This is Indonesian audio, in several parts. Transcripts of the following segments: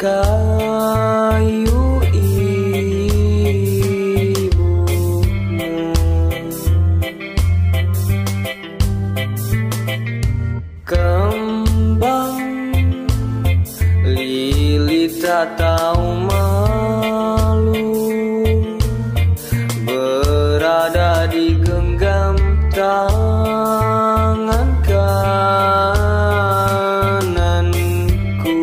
kayu ibumu. Kembang lili tak tahu malu, berada di genggam tangan kananku.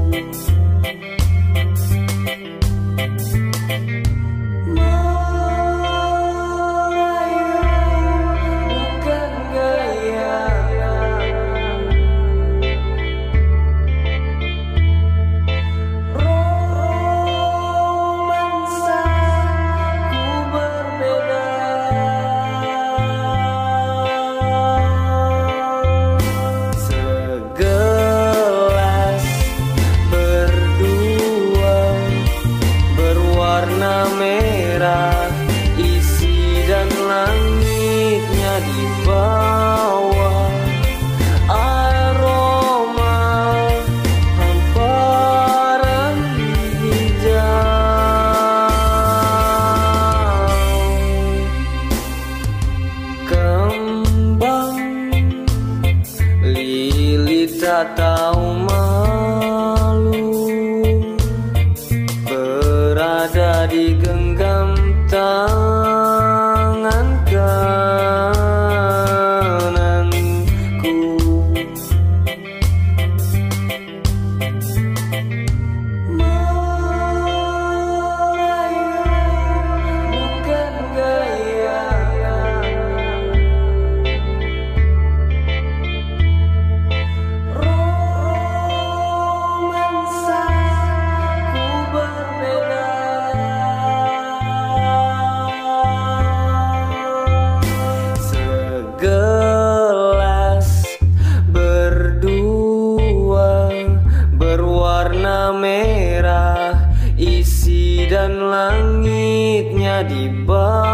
Merayu bukan gaya, romansa ku berbeda. Segelas berdua berwarna merah, isi dan langitnya di bawah aroma hamparan hijau. Kembang lili tak tahu malu, berada di genggam tangan kananku. Merayu bukan gaya, romansa ku berbeda. Segelas berdua berwarna merah, isi dan langitnya di bawah